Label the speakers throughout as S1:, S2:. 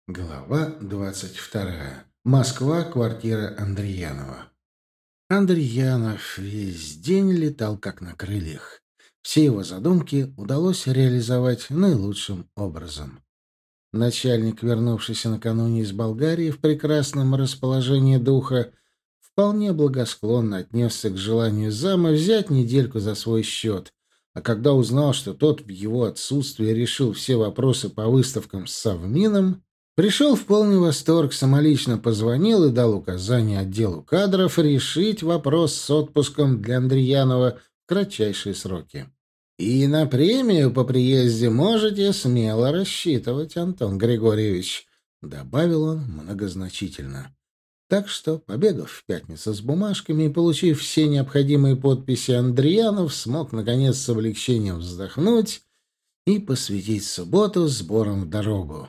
S1: Глава 22. Москва, квартира Андреянова. Андреянов весь день летал как на крыльях. Все его задумки удалось реализовать наилучшим образом. Начальник, вернувшийся накануне из Болгарии в прекрасном расположении духа, вполне благосклонно отнесся к желанию зама взять недельку за свой счет, а когда узнал, что тот в его отсутствие решил все вопросы по выставкам с Совмином, пришел в полный восторг, самолично позвонил и дал указание отделу кадров решить вопрос с отпуском для Андреянова в кратчайшие сроки. «И на премию по приезде можете смело рассчитывать, Антон Григорьевич», — добавил он многозначительно. Так что, побегав в пятницу с бумажками и получив все необходимые подписи, Андреянов смог, наконец, с облегчением вздохнуть и посвятить субботу сборам в дорогу.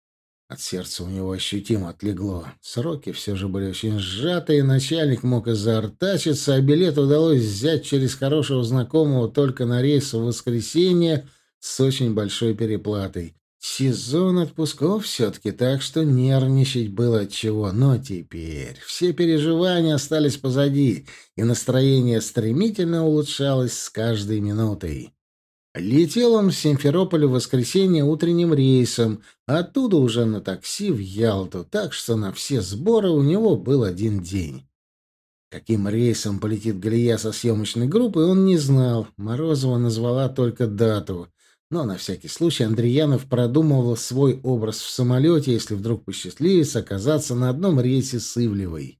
S1: От сердца у него ощутимо отлегло. Сроки все же были очень сжатые, начальник мог и заортачиться, а билет удалось взять через хорошего знакомого только на рейс в воскресенье с очень большой переплатой. Сезон отпусков все-таки, так что нервничать было отчего. Но теперь все переживания остались позади, и настроение стремительно улучшалось с каждой минутой. Летел он в Симферополь в воскресенье утренним рейсом, а оттуда уже на такси в Ялту, так что на все сборы у него был один день. Каким рейсом полетит Галия со съемочной группой, он не знал. Морозова назвала только дату. Но на всякий случай Андреянов продумывал свой образ в самолете, если вдруг посчастливится оказаться на одном рейсе с Ивлевой.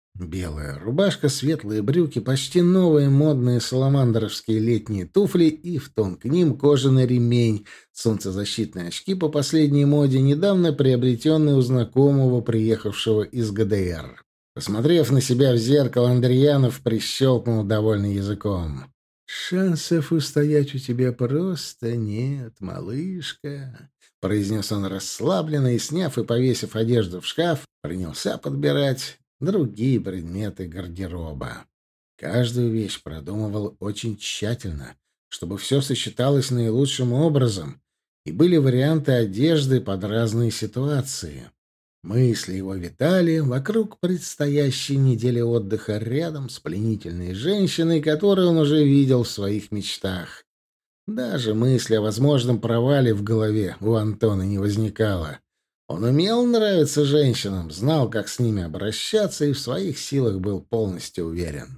S1: Белая рубашка, светлые брюки, почти новые модные саламандровские летние туфли и в тон к ним кожаный ремень, солнцезащитные очки по последней моде, недавно приобретенные у знакомого, приехавшего из ГДР. Посмотрев на себя в зеркало, Андреянов прищелкнул довольно языком. «Шансов устоять у тебя просто нет, малышка», — произнес он расслабленно и, сняв и повесив одежду в шкаф, принялся подбирать другие предметы гардероба. Каждую вещь продумывал очень тщательно, чтобы все сочеталось наилучшим образом, и были варианты одежды под разные ситуации. Мысли его витали вокруг предстоящей недели отдыха рядом с пленительной женщиной, которую он уже видел в своих мечтах. Даже мысли о возможном провале в голове у Антона не возникало. Он умел нравиться женщинам, знал, как с ними обращаться, и в своих силах был полностью уверен.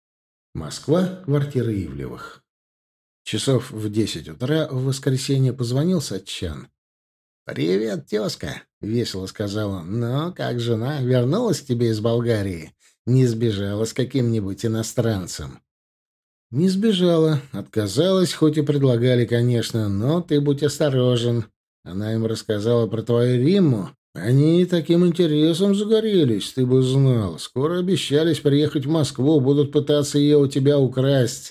S1: Москва, квартира Ивлевых. Часов в 10 утра в воскресенье позвонил Сатчан. «Привет, тезка», — весело сказал он. «Ну, как жена? Вернулась к тебе из Болгарии? Не сбежала с каким-нибудь иностранцем?» «Не сбежала. Отказалась, хоть и предлагали, конечно, но ты будь осторожен. Она им рассказала про твою Римму. Они таким интересом загорелись, ты бы знал. Скоро обещались приехать в Москву, будут пытаться ее у тебя украсть».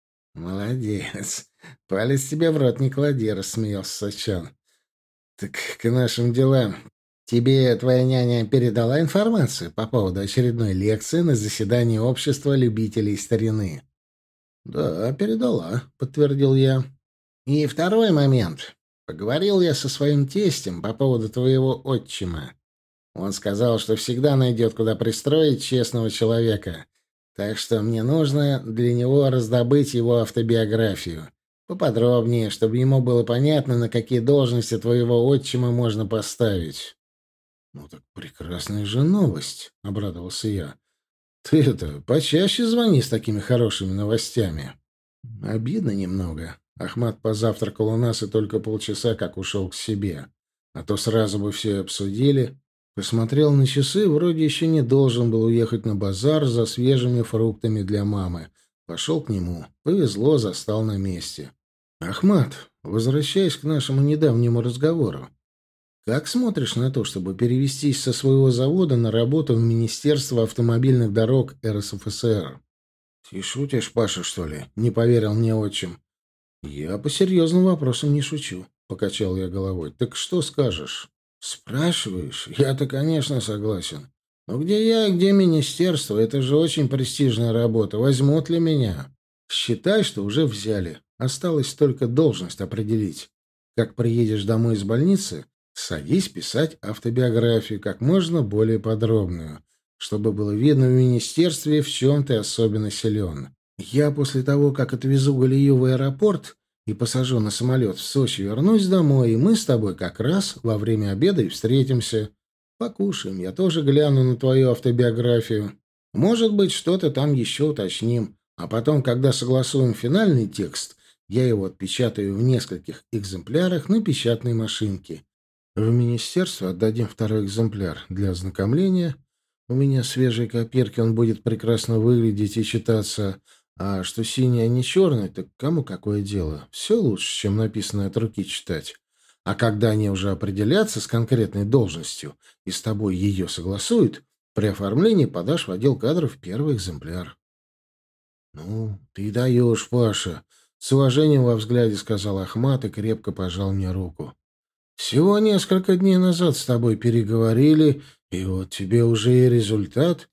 S1: «Молодец. Палец тебе в рот не клади», — рассмеялся Сачан. «Так к нашим делам. Тебе твоя няня передала информацию по поводу очередной лекции на заседании общества любителей старины?» «Да, передала», — подтвердил я. «И второй момент. Поговорил я со своим тестем по поводу твоего отчима. Он сказал, что всегда найдет, куда пристроить честного человека. Так что мне нужно для него раздобыть его автобиографию. Поподробнее, чтобы ему было понятно, на какие должности твоего отчима можно поставить». «Ну так прекрасная же новость», — обрадовался я. «Ты это, почаще звони с такими хорошими новостями». Обидно немного. Ахмат позавтракал у нас и только полчаса как ушел к себе. А то сразу бы все обсудили. Посмотрел на часы, вроде еще не должен был уехать на базар за свежими фруктами для мамы. Пошел к нему. Повезло, застал на месте. «Ахмат, возвращаясь к нашему недавнему разговору, как смотришь на то, чтобы перевестись со своего завода на работу в Министерство автомобильных дорог РСФСР?» «Ты шутишь, Паша, что ли?» — не поверил мне отчим. «Я по серьезным вопросам не шучу», — покачал я головой. «Так что скажешь?» «Спрашиваешь? Я-то, конечно, согласен. Но где я и где министерство? Это же очень престижная работа. Возьмут ли меня?» «Считай, что уже взяли. Осталось только должность определить. Как приедешь домой из больницы, Садись писать автобиографию, как можно более подробную, чтобы было видно в министерстве, в чем ты особенно силен. Я после того, как отвезу Галию в аэропорт и посажу на самолет в Сочи, вернусь домой, и мы с тобой как раз во время обеда и встретимся. Покушаем, я тоже гляну на твою автобиографию. Может быть, что-то там еще уточним. А потом, когда согласуем финальный текст, я его отпечатаю в нескольких экземплярах на печатной машинке. В министерство отдадим второй экземпляр для ознакомления. У меня свежей копирки, он будет прекрасно выглядеть и читаться. А что синий, а не черный, так кому какое дело? Все лучше, чем написанное от руки читать. А когда они уже определятся с конкретной должностью и с тобой ее согласуют, при оформлении подашь в отдел кадров первый экземпляр. — Ну, ты даешь, Паша, — с уважением во взгляде сказал Ахмат и крепко пожал мне руку. Всего несколько дней назад с тобой переговорили, и вот тебе уже и результат.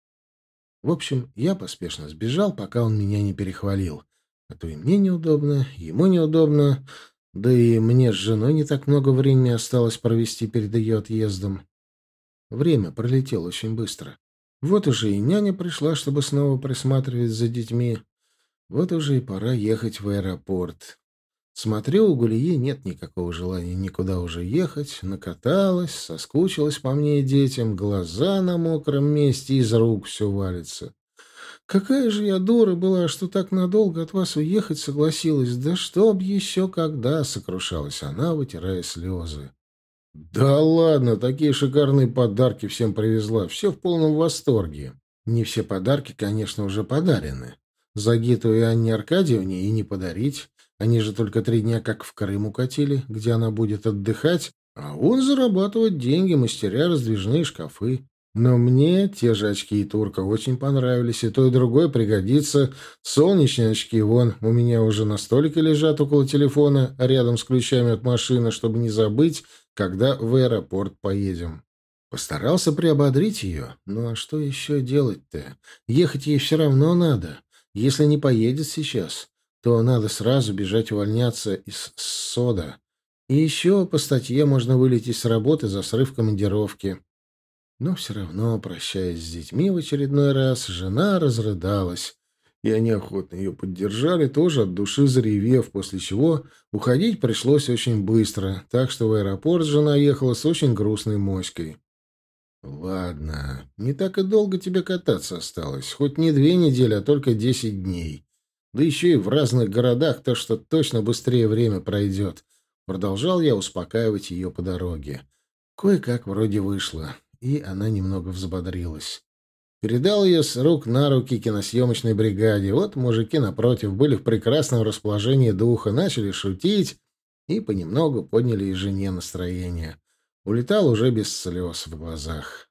S1: В общем, я поспешно сбежал, пока он меня не перехвалил. А то и мне неудобно, и ему неудобно, да и мне с женой не так много времени осталось провести перед ее отъездом. Время пролетело очень быстро. Вот уже и няня пришла, чтобы снова присматривать за детьми. Вот уже и пора ехать в аэропорт. Смотрю, у Гулии нет никакого желания никуда уже ехать. Накаталась, соскучилась по мне и детям, глаза на мокром месте, из рук все валится. Какая же я дура была, что так надолго от вас уехать согласилась. Да чтоб еще когда, сокрушалась она, вытирая слезы. Да ладно, такие шикарные подарки всем привезла. Все в полном восторге. Не все подарки, конечно, уже подарены. Загиту и Анне Аркадьевне и не подарить. Они же только 3 дня как в Крым укатили, где она будет отдыхать, а он зарабатывать деньги, мастеря раздвижные шкафы. Но мне те же очки и турка очень понравились, и то, и другое пригодится. Солнечные очки, вон, у меня уже на столике лежат около телефона, рядом с ключами от машины, чтобы не забыть, когда в аэропорт поедем. Постарался приободрить ее. Ну а что еще делать-то? Ехать ей все равно надо. Если не поедет сейчас, то надо сразу бежать увольняться из СОДа. И еще по статье можно вылететь с работы за срыв командировки. Но все равно, прощаясь с детьми в очередной раз, жена разрыдалась. И они охотно ее поддержали, тоже от души заревев, после чего уходить пришлось очень быстро, так что в аэропорт жена ехала с очень грустной моськой. «Ладно, не так и долго тебе кататься осталось. Хоть не 2 недели, а только 10 дней. Да еще и в разных городах, то что точно быстрее время пройдет». Продолжал я успокаивать ее по дороге. Кое-как вроде вышло, и она немного взбодрилась. Передал ее с рук на руки киносъемочной бригаде. Вот мужики, напротив, были в прекрасном расположении духа, начали шутить и понемногу подняли и жене настроение. Улетал уже без слез в глазах.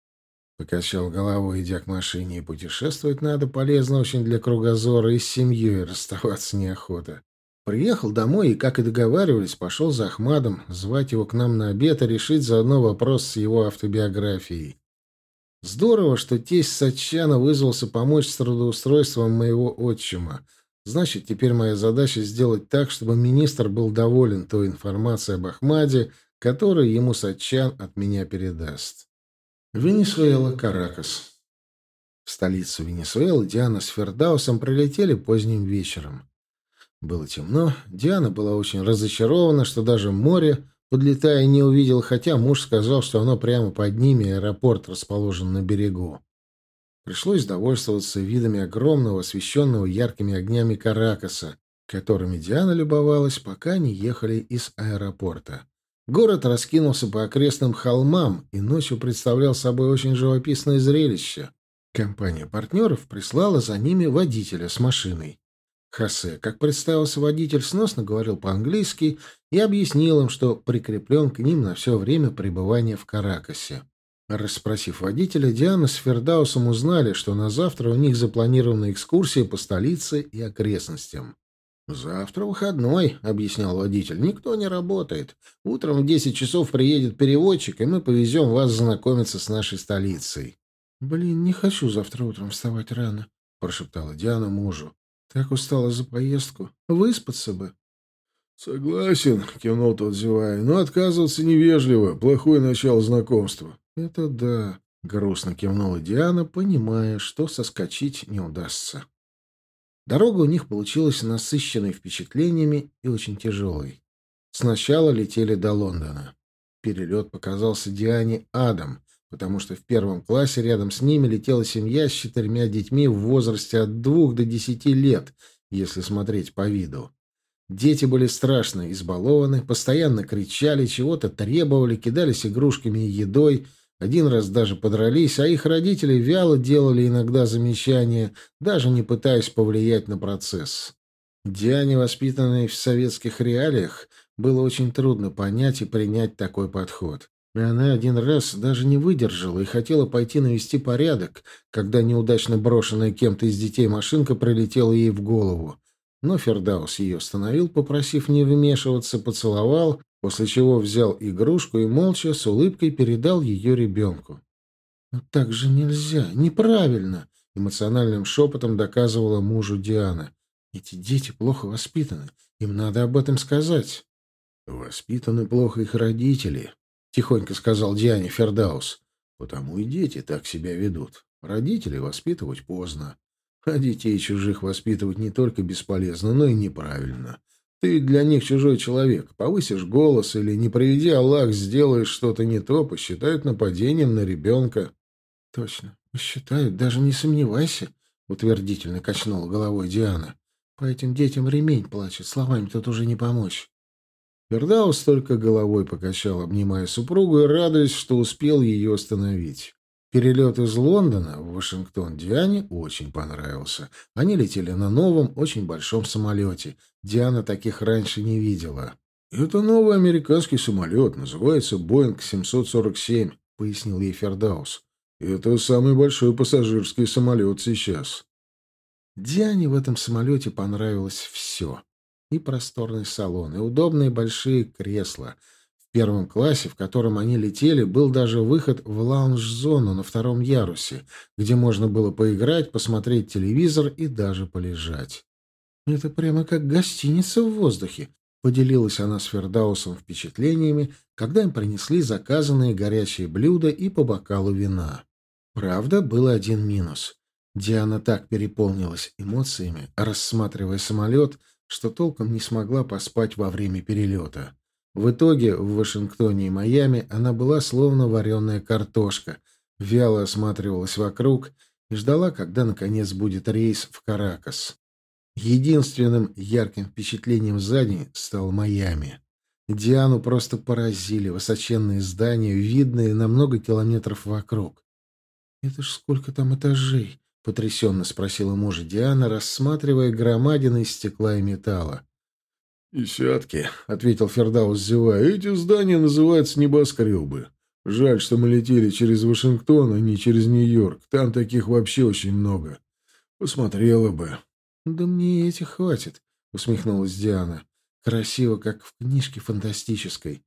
S1: Покачал головой, идя к машине, и путешествовать надо, полезно очень для кругозора, и с семьей расставаться неохота. Приехал домой и, как и договаривались, пошел за Ахмадом, звать его к нам на обед и решить заодно вопрос с его автобиографией. Здорово, что тесть Сатчана вызвался помочь с трудоустройством моего отчима. Значит, теперь моя задача сделать так, чтобы министр был доволен той информацией об Ахмаде, которую ему Сатчан от меня передаст. Венесуэла, Каракас. В столицу Венесуэлы Диана с Фердаусом прилетели поздним вечером. Было темно, Диана была очень разочарована, что даже море, подлетая, не увидел, хотя муж сказал, что оно прямо под ними, аэропорт расположен на берегу. Пришлось довольствоваться видами огромного, освещенного яркими огнями Каракаса, которыми Диана любовалась, пока не ехали из аэропорта. Город раскинулся по окрестным холмам и ночью представлял собой очень живописное зрелище. Компания партнеров прислала за ними водителя с машиной. Хосе, как представился водитель, сносно говорил по-английски и объяснил им, что прикреплен к ним на все время пребывания в Каракасе. Расспросив водителя, Диана с Фердаусом узнали, что на завтра у них запланирована экскурсия по столице и окрестностям. «Завтра выходной», — объяснял водитель. «Никто не работает. Утром в 10 часов приедет переводчик, и мы повезем вас знакомиться с нашей столицей». «Блин, не хочу завтра утром вставать рано», — прошептала Диана мужу. «Так устала за поездку. Выспаться бы».
S2: «Согласен», — кивнул тот, зевая, — «но отказываться невежливо, плохое начало знакомства».
S1: «Это да», — грустно кивнула Диана, понимая, что соскочить не удастся. Дорога у них получилась насыщенной впечатлениями и очень тяжелой. Сначала летели до Лондона. Перелет показался Диане адом, потому что в первом классе рядом с ними летела семья с 4 детьми в возрасте от 2 до 10 лет, если смотреть по виду. Дети были страшно избалованы, постоянно кричали, чего-то требовали, кидались игрушками и едой, один раз даже подрались, а их родители вяло делали иногда замечания, даже не пытаясь повлиять на процесс. Диане, воспитанной в советских реалиях, было очень трудно понять и принять такой подход. И она один раз даже не выдержала и хотела пойти навести порядок, когда неудачно брошенная кем-то из детей машинка прилетела ей в голову. Но Фердаус ее остановил, попросив не вмешиваться, поцеловал, после чего взял игрушку и молча, с улыбкой передал ее ребенку. «Но так же нельзя, неправильно!» — эмоциональным шепотом доказывала мужу Диана. «Эти дети плохо воспитаны, им надо об этом сказать».
S2: «Воспитаны плохо их родители», — тихонько сказал Диане Фердаус. «Потому и дети так себя ведут. Родителей воспитывать поздно. А детей чужих воспитывать не только бесполезно, но и неправильно. Ты ведь для них чужой человек. Повысишь голос или, не приведи Аллах, сделаешь что-то не то, посчитают нападением на ребенка».
S1: «Точно, посчитают, даже не сомневайся», — утвердительно качнула головой Диана. «По этим детям ремень плачет, словами тут уже не помочь». Фердаус только головой покачал, обнимая супругу и радуясь, что успел ее остановить. Перелет из Лондона в Вашингтон Диане очень понравился. Они летели на новом, очень большом самолете. Диана таких раньше не видела.
S2: «Это новый американский самолет, называется «Боинг 747», — пояснил ей Фердаус. «Это самый большой пассажирский самолет сейчас».
S1: Диане в этом самолете понравилось все. И просторный салон, и удобные большие кресла. В первом классе, в котором они летели, был даже выход в лаунж-зону на втором ярусе, где можно было поиграть, посмотреть телевизор и даже полежать. «Это прямо как гостиница в воздухе», — поделилась она с Фердаусом впечатлениями, когда им принесли заказанные горячие блюда и по бокалу вина. Правда, был один минус. Диана так переполнилась эмоциями, рассматривая самолет, что толком не смогла поспать во время перелета. В итоге в Вашингтоне и Майами она была словно вареная картошка, вяло осматривалась вокруг и ждала, когда, наконец, будет рейс в Каракас. Единственным ярким впечатлением за день стал Майами. Диану просто поразили высоченные здания, видные на много километров вокруг. «Это ж сколько там этажей?» — потрясенно спросила мужа Диана, рассматривая громадины из стекла и металла.
S2: «Десятки», — ответил Фердаус, зевая. «Эти здания называются небоскребы. Жаль, что мы летели через Вашингтон, а не через Нью-Йорк. Там таких вообще очень много. Посмотрела бы».
S1: «Да мне и этих хватит», — усмехнулась Диана. «Красиво, как в книжке фантастической».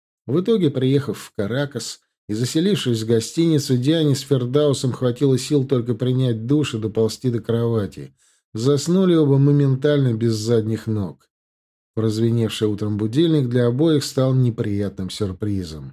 S1: В итоге, приехав в Каракас и заселившись в гостиницу, Диане с Фердаусом хватило сил только принять душ и доползти до кровати. Заснули оба моментально, без задних ног. Прозвеневший утром будильник для обоих стал неприятным сюрпризом.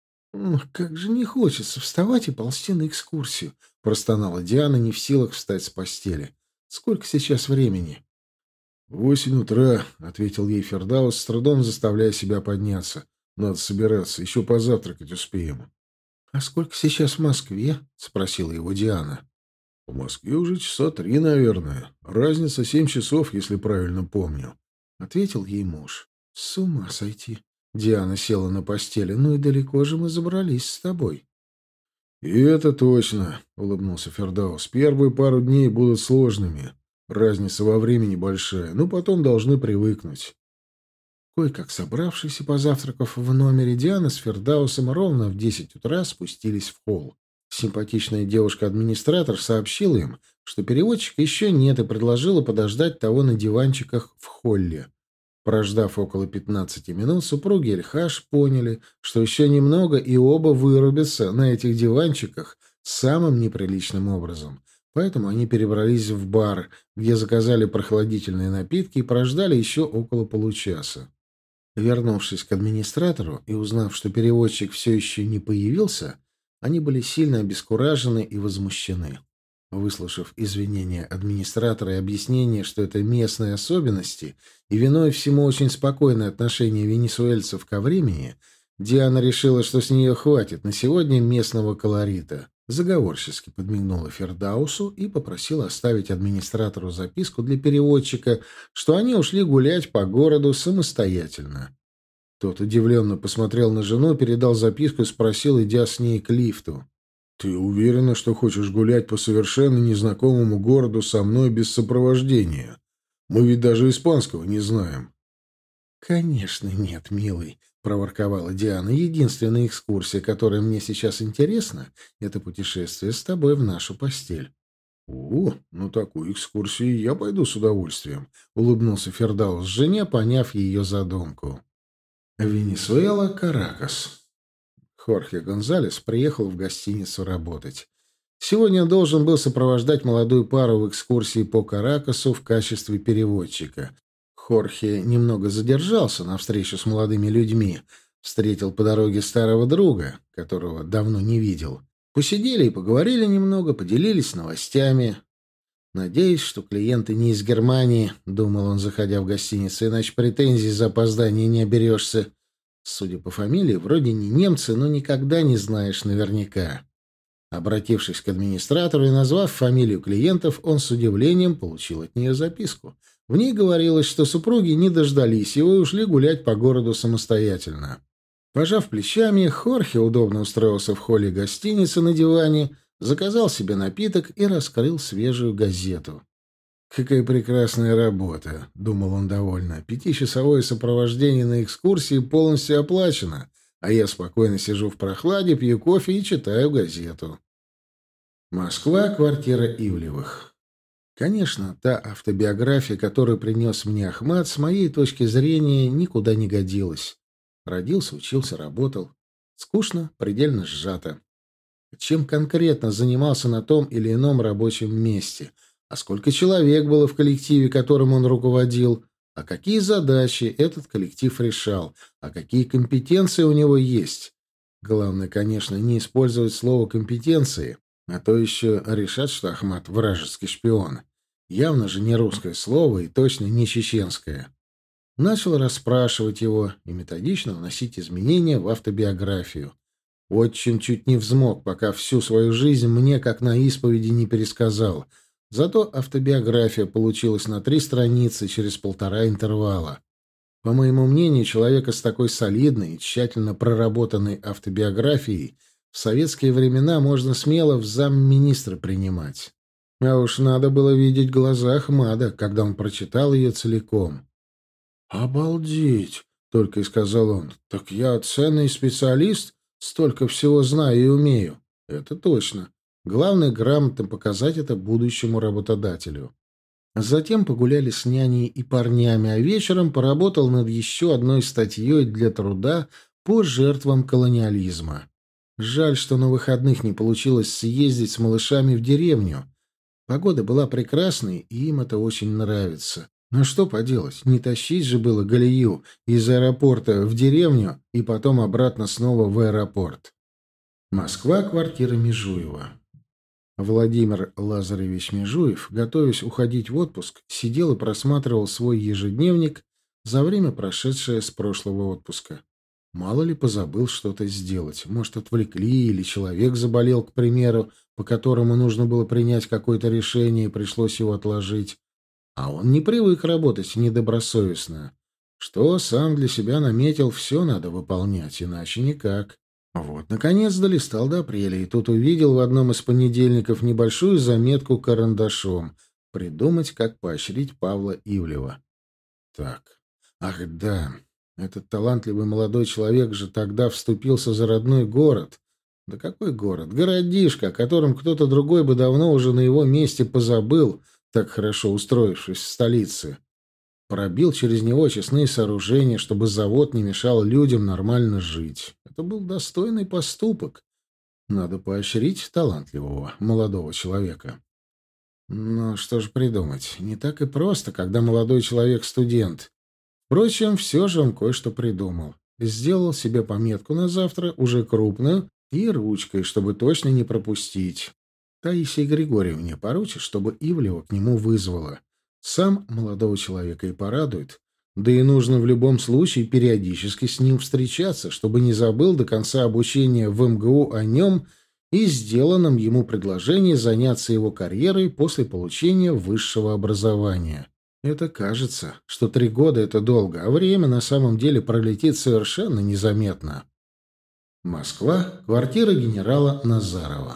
S1: «Как же не хочется вставать и ползти на экскурсию», — простонала Диана, не в силах встать с постели. «Сколько сейчас времени?»
S2: 8 утра», — ответил ей Фердаус, с трудом заставляя себя подняться. «Надо собираться, еще позавтракать успеем».
S1: «А сколько сейчас в Москве?» — спросила его Диана.
S2: «В Москве уже часа 3, наверное. Разница 7 часов, если правильно помню»,
S1: — ответил ей муж. «С ума сойти!» Диана села на постели. «Ну и далеко же мы забрались с тобой».
S2: «И это точно», — улыбнулся Фердаус. «Первые пару дней будут сложными. Разница во времени большая, но потом должны привыкнуть».
S1: Кое-как собравшись и позавтракав в номере, Диана с Фердаусом ровно в 10 утра спустились в холл. Симпатичная девушка-администратор сообщила им, что переводчика еще нет, и предложила подождать того на диванчиках в холле. Прождав около 15 минут, супруги Эльхаш поняли, что еще немного, и оба вырубятся на этих диванчиках самым неприличным образом. Поэтому они перебрались в бар, где заказали прохладительные напитки и прождали еще около получаса. Вернувшись к администратору и узнав, что переводчик все еще не появился, они были сильно обескуражены и возмущены. Выслушав извинения администратора и объяснение, что это местные особенности, и виной всему очень спокойное отношение венесуэльцев ко времени, Диана решила, что с нее хватит на сегодня местного колорита. Заговорчески подмигнула Фердаусу и попросила оставить администратору записку для переводчика, что они ушли гулять по городу самостоятельно. Тот удивленно посмотрел на жену, передал записку и спросил, идя с ней к лифту. «Ты уверена, что хочешь гулять по совершенно незнакомому городу со мной без сопровождения? Мы ведь даже испанского не знаем». «Конечно нет, милый», — проворковала Диана. «Единственная экскурсия, которая мне сейчас интересна, — это путешествие с тобой в нашу постель». «О, ну такую экскурсию я пойду с удовольствием», — улыбнулся Фердаус жене, поняв ее задумку. Венесуэла, Каракас. Хорхе Гонзалес приехал в гостиницу работать. Сегодня он должен был сопровождать молодую пару в экскурсии по Каракасу в качестве переводчика. Хорхе немного задержался на встречу с молодыми людьми. Встретил по дороге старого друга, которого давно не видел. Посидели и поговорили немного, поделились новостями. «Надеюсь, что клиенты не из Германии», — думал он, заходя в гостиницу, «иначе претензий за опоздание не оберешься. Судя по фамилии, вроде не немцы, но никогда не знаешь наверняка». Обратившись к администратору и назвав фамилию клиентов, он с удивлением получил от нее записку. В ней говорилось, что супруги не дождались его и ушли гулять по городу самостоятельно. Пожав плечами, Хорхе удобно устроился в холле гостиницы на диване, заказал себе напиток и раскрыл свежую газету. «Какая прекрасная работа», — думал он довольно. «5-часовое сопровождение на экскурсии полностью оплачено, а я спокойно сижу в прохладе, пью кофе и читаю газету». Москва, квартира Ивлевых. Конечно, та автобиография, которую принес мне Ахмат, с моей точки зрения, никуда не годилась. Родился, учился, работал. Скучно, предельно сжато. Чем конкретно занимался на том или ином рабочем месте, а сколько человек было в коллективе, которым он руководил, а какие задачи этот коллектив решал, а какие компетенции у него есть. Главное, конечно, не использовать слово «компетенции», а то еще решат, что Ахмат — вражеский шпион. Явно же не русское слово и точно не чеченское. Начал расспрашивать его и методично вносить изменения в автобиографию. Отчим чуть не взмок, пока всю свою жизнь мне, как на исповеди, не пересказал. Зато автобиография получилась на 3 страницы через 1,5 интервала. По моему мнению, человека с такой солидной и тщательно проработанной автобиографией в советские времена можно смело в замминистра принимать. А уж надо было видеть глаза Ахмада, когда он прочитал ее целиком. «Обалдеть!» — только и сказал он. «Так я ценный специалист, столько всего знаю и умею». «Это точно. Главное — грамотно показать это будущему работодателю». Затем погуляли с няней и парнями, а вечером поработал над еще одной статьей для труда по жертвам колониализма. Жаль, что на выходных не получилось съездить с малышами в деревню. Погода была прекрасной, и им это очень нравится. Но что поделать, не тащить же было Галию из аэропорта в деревню и потом обратно снова в аэропорт. Москва, квартира Межуева. Владимир Лазаревич Межуев, готовясь уходить в отпуск, сидел и просматривал свой ежедневник за время, прошедшее с прошлого отпуска. Мало ли позабыл что-то сделать. Может, отвлекли или человек заболел, к примеру, по которому нужно было принять какое-то решение и пришлось его отложить. А он не привык работать недобросовестно. Что сам для себя наметил, все надо выполнять, иначе никак. Вот, наконец, долистал до апреля, и тут увидел в одном из понедельников небольшую заметку карандашом «Придумать, как поощрить Павла Ивлева». Так, ах да, этот талантливый молодой человек же тогда вступился за родной город. Да какой город? Городишко, о котором кто-то другой бы давно уже на его месте позабыл, так хорошо устроившись в столице. Пробил через него очистные сооружения, чтобы завод не мешал людям нормально жить. Это был достойный поступок. Надо поощрить талантливого молодого человека. Но что же придумать? Не так и просто, когда молодой человек студент.
S2: Впрочем, все же он кое-что придумал. Сделал себе пометку на завтра, уже крупную, и ручкой, чтобы точно не пропустить. Таисии Григорьевне поручишь, чтобы Ивлева к нему вызвала. Сам молодого человека и порадует. Да и нужно в любом случае периодически с ним встречаться, чтобы не забыл до конца обучения в МГУ о нем и сделанном ему предложении заняться его карьерой после получения высшего образования. Это кажется, что 3 года — это долго, а время на самом деле пролетит совершенно незаметно. Москва, квартира генерала Назарова.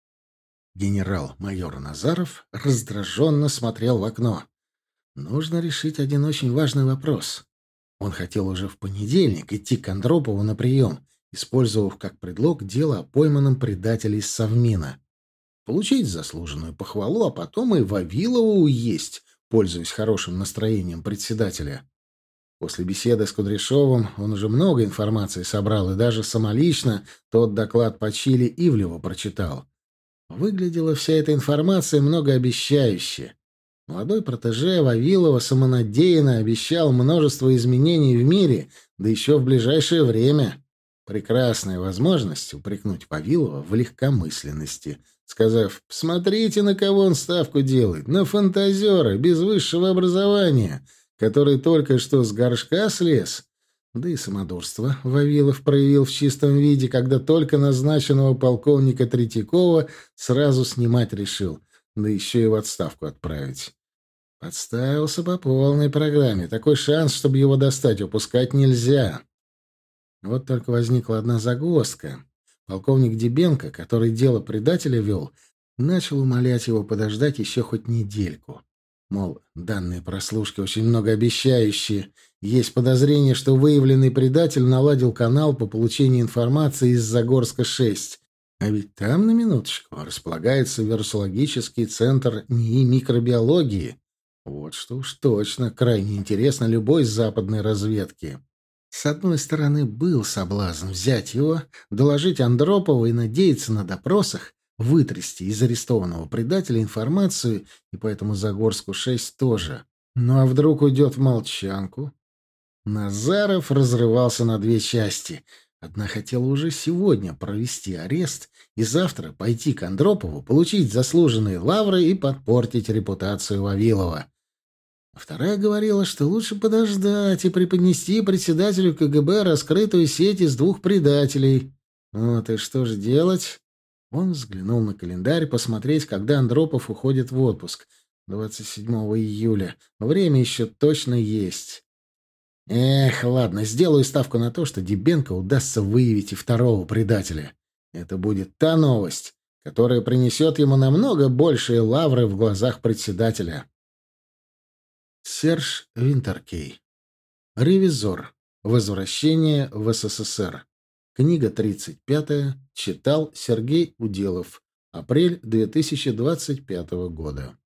S2: Генерал-майор Назаров раздраженно смотрел в окно. Нужно решить один очень важный вопрос. Он хотел уже в понедельник идти к Андропову на прием, использовав как предлог дело о пойманном предателе из Совмина. Получить заслуженную похвалу, а потом и Вавилову уесть, пользуясь хорошим настроением председателя. После беседы с Кудряшовым он уже много информации собрал и даже самолично тот доклад по Чили Ивлеву прочитал. Выглядела вся эта информация многообещающе. Молодой протеже Вавилова самонадеянно обещал множество изменений в мире, да еще в ближайшее время. Прекрасная возможность упрекнуть Вавилова в легкомысленности, сказав: «Посмотрите, на кого он ставку делает, на фантазера без высшего образования, который только что с горшка слез». Да и самодурство Вавилов проявил в чистом виде, когда только назначенного полковника Третьякова сразу снимать решил, да еще и в отставку отправить. Подставился по полной программе. Такой шанс, чтобы его достать, упускать нельзя. Вот только возникла одна загвоздка. Полковник Дебенко, который дело предателя вел, начал умолять его подождать еще хоть недельку. Мол, данные прослушки очень многообещающие. Есть подозрение, что выявленный предатель наладил канал по получению информации из Загорска-6. А ведь там, на минуточку, располагается вирусологический центр НИИ микробиологии. Вот что уж точно крайне интересно любой западной разведки. С одной стороны, был соблазн взять его, доложить Андропову и надеяться на допросах вытрясти из арестованного предателя информацию, и поэтому Загорску-6 тоже. Ну а вдруг уйдет в молчанку? Назаров разрывался на две части. Одна хотела уже сегодня провести арест и завтра пойти к Андропову, получить заслуженные лавры и подпортить репутацию Вавилова. А вторая говорила, что лучше подождать и преподнести председателю КГБ раскрытую сеть из 2 предателей. Вот и что же делать? Он взглянул на календарь, посмотреть, когда Андропов уходит в отпуск. 27 июля. Время еще точно есть. Эх, ладно, сделаю ставку на то, что Дебенко удастся выявить и второго предателя. Это будет та новость, которая принесет ему намного большие лавры в глазах председателя. Серж Винтеркей. Ревизор. Возвращение в СССР. Книга 35. Читал Сергей Уделов. Апрель 2025 года.